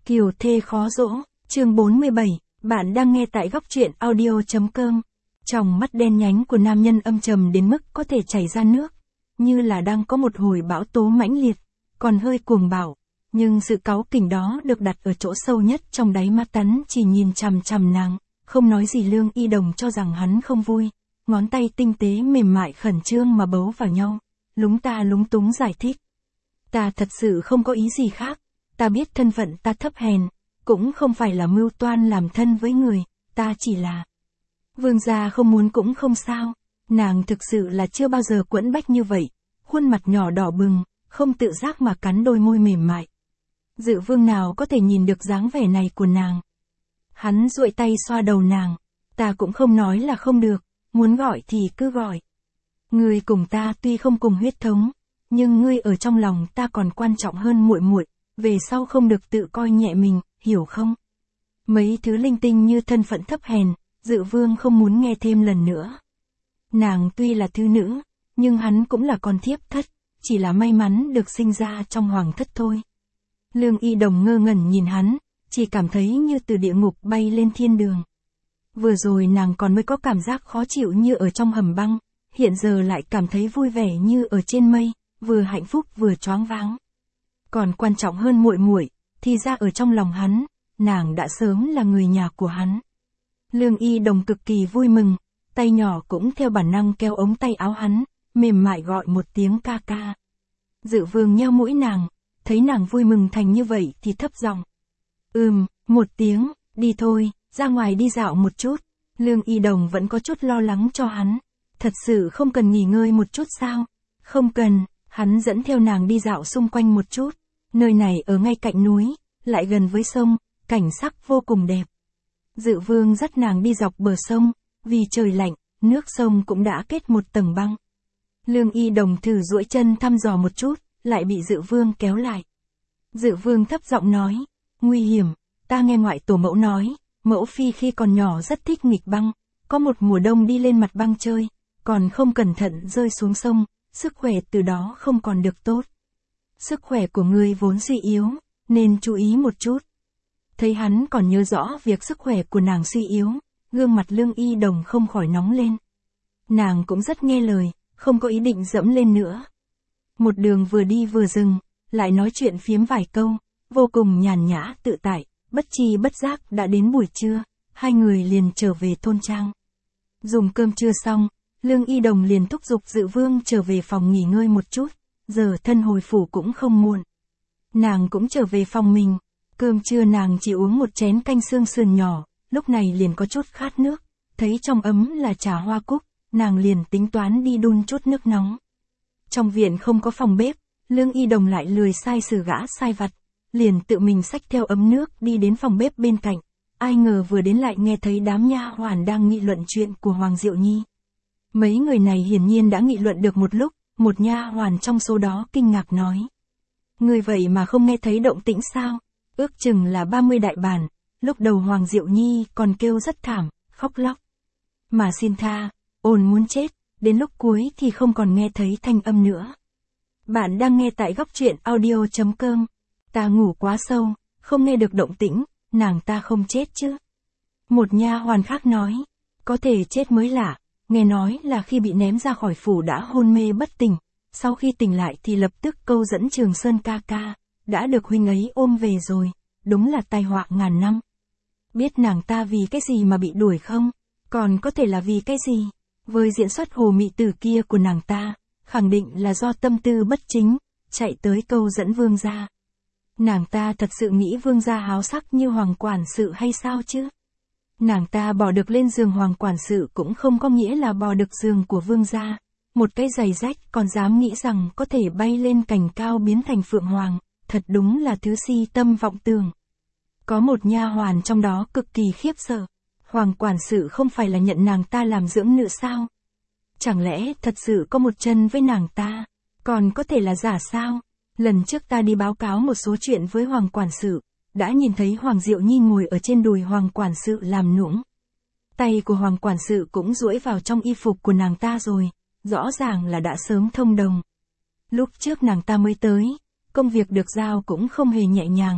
Kiều thê khó dỗ, chương 47, bạn đang nghe tại góc truyện audio.com. Trong mắt đen nhánh của nam nhân âm trầm đến mức có thể chảy ra nước, như là đang có một hồi bão tố mãnh liệt, còn hơi cuồng bạo, nhưng sự cáu kỉnh đó được đặt ở chỗ sâu nhất trong đáy mắt hắn, chỉ nhìn chằm chằm nàng, không nói gì. Lương Y Đồng cho rằng hắn không vui, ngón tay tinh tế mềm mại khẩn trương mà bấu vào nhau, lúng ta lúng túng giải thích. Ta thật sự không có ý gì khác, ta biết thân phận ta thấp hèn, cũng không phải là mưu toan làm thân với người, ta chỉ là... Vương gia không muốn cũng không sao, nàng thực sự là chưa bao giờ quẫn bách như vậy, khuôn mặt nhỏ đỏ bừng, không tự giác mà cắn đôi môi mềm mại. Dự Vương nào có thể nhìn được dáng vẻ này của nàng. Hắn duỗi tay xoa đầu nàng, ta cũng không nói là không được, muốn gọi thì cứ gọi. Ngươi cùng ta tuy không cùng huyết thống, nhưng ngươi ở trong lòng ta còn quan trọng hơn muội muội, về sau không được tự coi nhẹ mình, hiểu không? Mấy thứ linh tinh như thân phận thấp hèn, Dự Vương không muốn nghe thêm lần nữa. Nàng tuy là thư nữ, nhưng hắn cũng là con thiếp thất, chỉ là may mắn được sinh ra trong hoàng thất thôi. Lương Y Đồng ngơ ngẩn nhìn hắn, chỉ cảm thấy như từ địa ngục bay lên thiên đường. Vừa rồi nàng còn mới có cảm giác khó chịu như ở trong hầm băng, hiện giờ lại cảm thấy vui vẻ như ở trên mây, vừa hạnh phúc vừa choáng váng. Còn quan trọng hơn muội muội, thì ra ở trong lòng hắn, nàng đã sớm là người nhà của hắn. Lương Y Đồng cực kỳ vui mừng, tay nhỏ cũng theo bản năng kéo ống tay áo hắn, mềm mại gọi một tiếng ca ca. Dự Vương nheo mũi nàng, thấy nàng vui mừng thành như vậy thì thấp giọng. Một tiếng, đi thôi, ra ngoài đi dạo một chút. Lương Y Đồng vẫn có chút lo lắng cho hắn. Thật sự không cần nghỉ ngơi một chút sao? Không cần, hắn dẫn theo nàng đi dạo xung quanh một chút. Nơi này ở ngay cạnh núi, lại gần với sông, cảnh sắc vô cùng đẹp. Dự Vương dắt nàng đi dọc bờ sông, vì trời lạnh, nước sông cũng đã kết một tầng băng. Lương Y Đồng thử duỗi chân thăm dò một chút, lại bị Dự Vương kéo lại. Dự Vương thấp giọng nói, nguy hiểm, ta nghe ngoại tổ mẫu nói, mẫu phi khi còn nhỏ rất thích nghịch băng, có một mùa đông đi lên mặt băng chơi, còn không cẩn thận rơi xuống sông, sức khỏe từ đó không còn được tốt. Sức khỏe của ngươi vốn suy yếu, nên chú ý một chút. Thấy hắn còn nhớ rõ việc sức khỏe của nàng suy yếu, gương mặt Lương Y Đồng không khỏi nóng lên. Nàng cũng rất nghe lời, không có ý định dẫm lên nữa. Một đường vừa đi vừa dừng, lại nói chuyện phiếm vài câu, vô cùng nhàn nhã tự tại, bất tri bất giác đã đến buổi trưa, hai người liền trở về thôn trang. Dùng cơm trưa xong, Lương Y Đồng liền thúc giục Dự Vương trở về phòng nghỉ ngơi một chút, giờ thân hồi phủ cũng không muộn. Nàng cũng trở về phòng mình, cơm trưa nàng chỉ uống một chén canh xương sườn nhỏ, lúc này liền có chút khát nước, thấy trong ấm là trà hoa cúc, nàng liền tính toán đi đun chút nước nóng. Trong viện không có phòng bếp, Lương Y Đồng lại lười sai sử gã sai vặt, liền tự mình xách theo ấm nước đi đến phòng bếp bên cạnh. Ai ngờ vừa đến lại nghe thấy đám nha hoàn đang nghị luận chuyện của Hoàng Diệu Nhi. Mấy người này hiển nhiên đã nghị luận được một lúc, một nha hoàn trong số đó kinh ngạc nói. Người vậy mà không nghe thấy động tĩnh sao? Ước chừng là 30 đại bản, lúc đầu Hoàng Diệu Nhi còn kêu rất thảm, khóc lóc. Mà xin tha, ồn muốn chết, đến lúc cuối thì không còn nghe thấy thanh âm nữa. Bạn đang nghe tại góc truyện audio.com. Ta ngủ quá sâu, không nghe được động tĩnh, nàng ta không chết chứ. Một nha hoàn khác nói, có thể chết mới lạ, nghe nói là khi bị ném ra khỏi phủ đã hôn mê bất tỉnh, sau khi tỉnh lại thì lập tức câu dẫn Trường Sơn ca ca, đã được huynh ấy ôm về rồi, đúng là tai họa ngàn năm. Biết nàng ta vì cái gì mà bị đuổi không? Còn có thể là vì cái gì? Với diễn xuất hồ mị tử kia của nàng ta, khẳng định là do tâm tư bất chính, chạy tới câu dẫn vương gia. Nàng ta thật sự nghĩ vương gia háo sắc như hoàng quản sự hay sao chứ? Nàng ta bò được lên giường hoàng quản sự cũng không có nghĩa là bò được giường của vương gia. Một cái giày rách còn dám nghĩ rằng có thể bay lên cành cao biến thành phượng hoàng, thật đúng là thứ si tâm vọng tưởng. Có một nha hoàn trong đó cực kỳ khiếp sợ. Hoàng quản sự không phải là nhận nàng ta làm dưỡng nữ sao? Chẳng lẽ thật sự có một chân với nàng ta? Còn có thể là giả sao? Lần trước ta đi báo cáo một số chuyện với Hoàng quản sự, đã nhìn thấy Hoàng Diệu Nhi ngồi ở trên đùi Hoàng quản sự làm nũng. Tay của Hoàng quản sự cũng duỗi vào trong y phục của nàng ta rồi, rõ ràng là đã sớm thông đồng. Lúc trước nàng ta mới tới, công việc được giao cũng không hề nhẹ nhàng,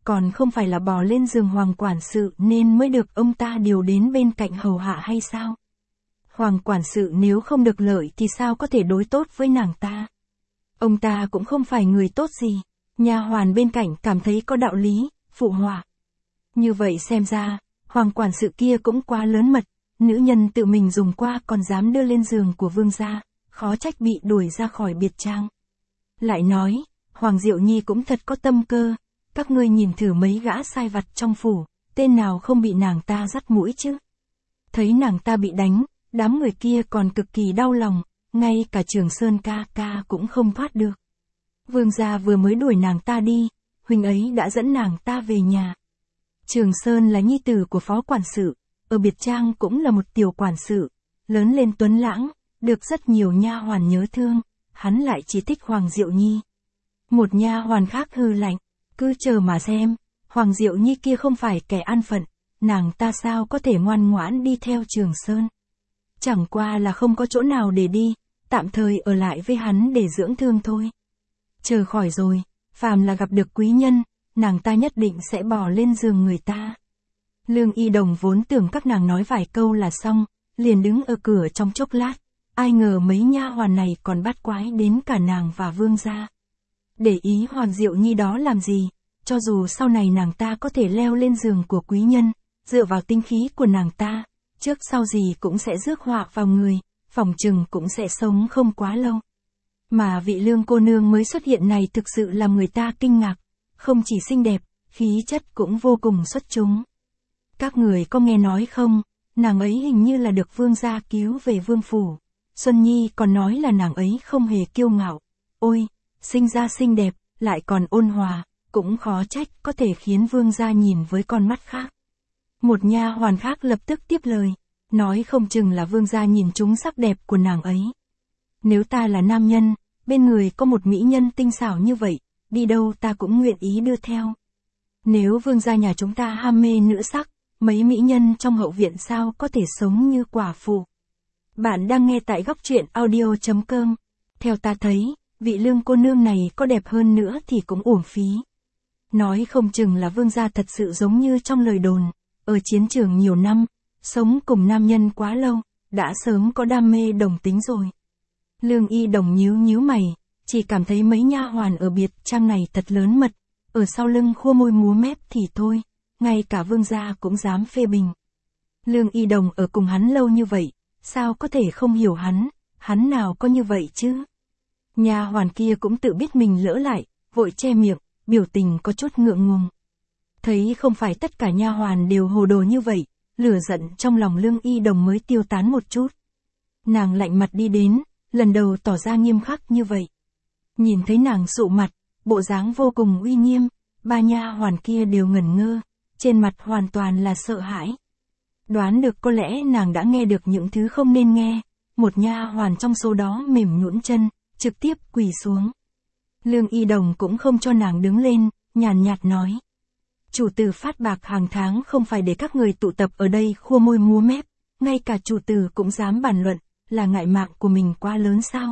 còn không phải là bò lên giường hoàng quản sự nên mới được ông ta điều đến bên cạnh hầu hạ hay sao? Hoàng quản sự nếu không được lợi thì sao có thể đối tốt với nàng ta? Ông ta cũng không phải người tốt gì. Nha hoàn bên cạnh cảm thấy có đạo lý, phụ họa. Như vậy xem ra, hoàng quản sự kia cũng quá lớn mật, nữ nhân tự mình dùng qua còn dám đưa lên giường của vương gia, khó trách bị đuổi ra khỏi biệt trang. Lại nói, Hoàng Diệu Nhi cũng thật có tâm cơ, các ngươi nhìn thử mấy gã sai vặt trong phủ, tên nào không bị nàng ta dắt mũi chứ. Thấy nàng ta bị đánh, đám người kia còn cực kỳ đau lòng, ngay cả Trường Sơn ca ca cũng không thoát được. Vương gia vừa mới đuổi nàng ta đi, huynh ấy đã dẫn nàng ta về nhà. Trường Sơn là nhi tử của phó quản sự, ở biệt trang cũng là một tiểu quản sự, lớn lên tuấn lãng, được rất nhiều nha hoàn nhớ thương, hắn lại chỉ thích Hoàng Diệu Nhi. Một nha hoàn khác hừ lạnh, cứ chờ mà xem, Hoàng Diệu Nhi kia không phải kẻ an phận, nàng ta sao có thể ngoan ngoãn đi theo Trường Sơn. Chẳng qua là không có chỗ nào để đi, tạm thời ở lại với hắn để dưỡng thương thôi. Chờ khỏi rồi, phàm là gặp được quý nhân, nàng ta nhất định sẽ bỏ lên giường người ta. Lương Y Đồng vốn tưởng các nàng nói vài câu là xong, liền đứng ở cửa trong chốc lát, ai ngờ mấy nha hoàn này còn bắt quái đến cả nàng và vương gia. Để ý Hoàng Diệu Nhi đó làm gì, cho dù sau này nàng ta có thể leo lên giường của quý nhân, dựa vào tinh khí của nàng ta, trước sau gì cũng sẽ rước họa vào người, phỏng chừng cũng sẽ sống không quá lâu. Mà vị Lương cô nương mới xuất hiện này thực sự làm người ta kinh ngạc, không chỉ xinh đẹp, khí chất cũng vô cùng xuất chúng. Các người có nghe nói không, nàng ấy hình như là được vương gia cứu về vương phủ. Xuân Nhi còn nói là nàng ấy không hề kiêu ngạo. Ôi, sinh ra xinh đẹp, lại còn ôn hòa, cũng khó trách có thể khiến vương gia nhìn với con mắt khác. Một nha hoàn khác lập tức tiếp lời, nói không chừng là vương gia nhìn trúng sắc đẹp của nàng ấy. Nếu ta là nam nhân, bên người có một mỹ nhân tinh xảo như vậy, đi đâu ta cũng nguyện ý đưa theo. Nếu vương gia nhà chúng ta ham mê nữ sắc, mấy mỹ nhân trong hậu viện sao có thể sống như quả phụ. Bạn đang nghe tại góc truyện audio.com. Theo ta thấy, vị Lương cô nương này có đẹp hơn nữa thì cũng uổng phí. Nói không chừng là vương gia thật sự giống như trong lời đồn, ở chiến trường nhiều năm, sống cùng nam nhân quá lâu, đã sớm có đam mê đồng tính rồi. Lương Y Đồng nhíu nhíu mày, chỉ cảm thấy mấy nha hoàn ở biệt trang này thật lớn mật, ở sau lưng khua môi múa mép thì thôi, ngay cả vương gia cũng dám phê bình. Lương Y Đồng ở cùng hắn lâu như vậy, sao có thể không hiểu hắn nào có như vậy chứ? Nha hoàn kia cũng tự biết mình lỡ lại, vội che miệng, biểu tình có chút ngượng ngùng. Thấy không phải tất cả nha hoàn đều hồ đồ như vậy, lửa giận trong lòng Lương Y Đồng mới tiêu tán một chút. Nàng lạnh mặt đi đến, lần đầu tỏ ra nghiêm khắc như vậy. Nhìn thấy nàng sụ mặt, bộ dáng vô cùng uy nghiêm, ba nha hoàn kia đều ngẩn ngơ, trên mặt hoàn toàn là sợ hãi. Đoán được có lẽ nàng đã nghe được những thứ không nên nghe, một nha hoàn trong số đó mềm nhũn chân, trực tiếp quỳ xuống. Lương Y Đồng cũng không cho nàng đứng lên, nhàn nhạt nói. Chủ tử phát bạc hàng tháng không phải để các người tụ tập ở đây khua môi múa mép, ngay cả chủ tử cũng dám bàn luận, là ngại mạng của mình quá lớn sao?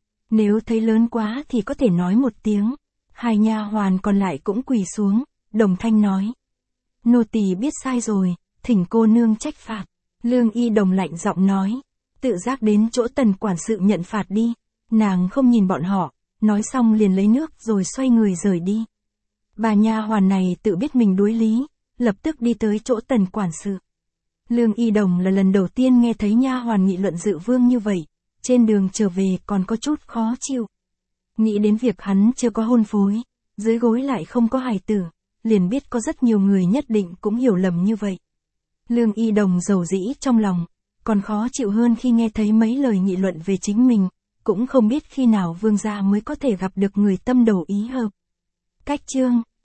Nếu thấy lớn quá thì có thể nói một tiếng. Hai nha hoàn còn lại cũng quỳ xuống, đồng thanh nói. Nô tỳ biết sai rồi, thỉnh cô nương trách phạt. Lương Y Đồng lạnh giọng nói. Tự giác đến chỗ Tần quản sự nhận phạt đi. Nàng không nhìn bọn họ, nói xong liền lấy nước rồi xoay người rời đi. Bà nha hoàn này tự biết mình đối lý, lập tức đi tới chỗ Tần quản sự. Lương Y Đồng là lần đầu tiên nghe thấy nha hoàn nghị luận Dự Vương như vậy, trên đường trở về còn có chút khó chịu. Nghĩ đến việc hắn chưa có hôn phối, dưới gối lại không có hài tử, liền biết có rất nhiều người nhất định cũng hiểu lầm như vậy. Lương Y Đồng dầu dĩ trong lòng, còn khó chịu hơn khi nghe thấy mấy lời nghị luận về chính mình, cũng không biết khi nào vương gia mới có thể gặp được người tâm đầu ý hợp. Cách chương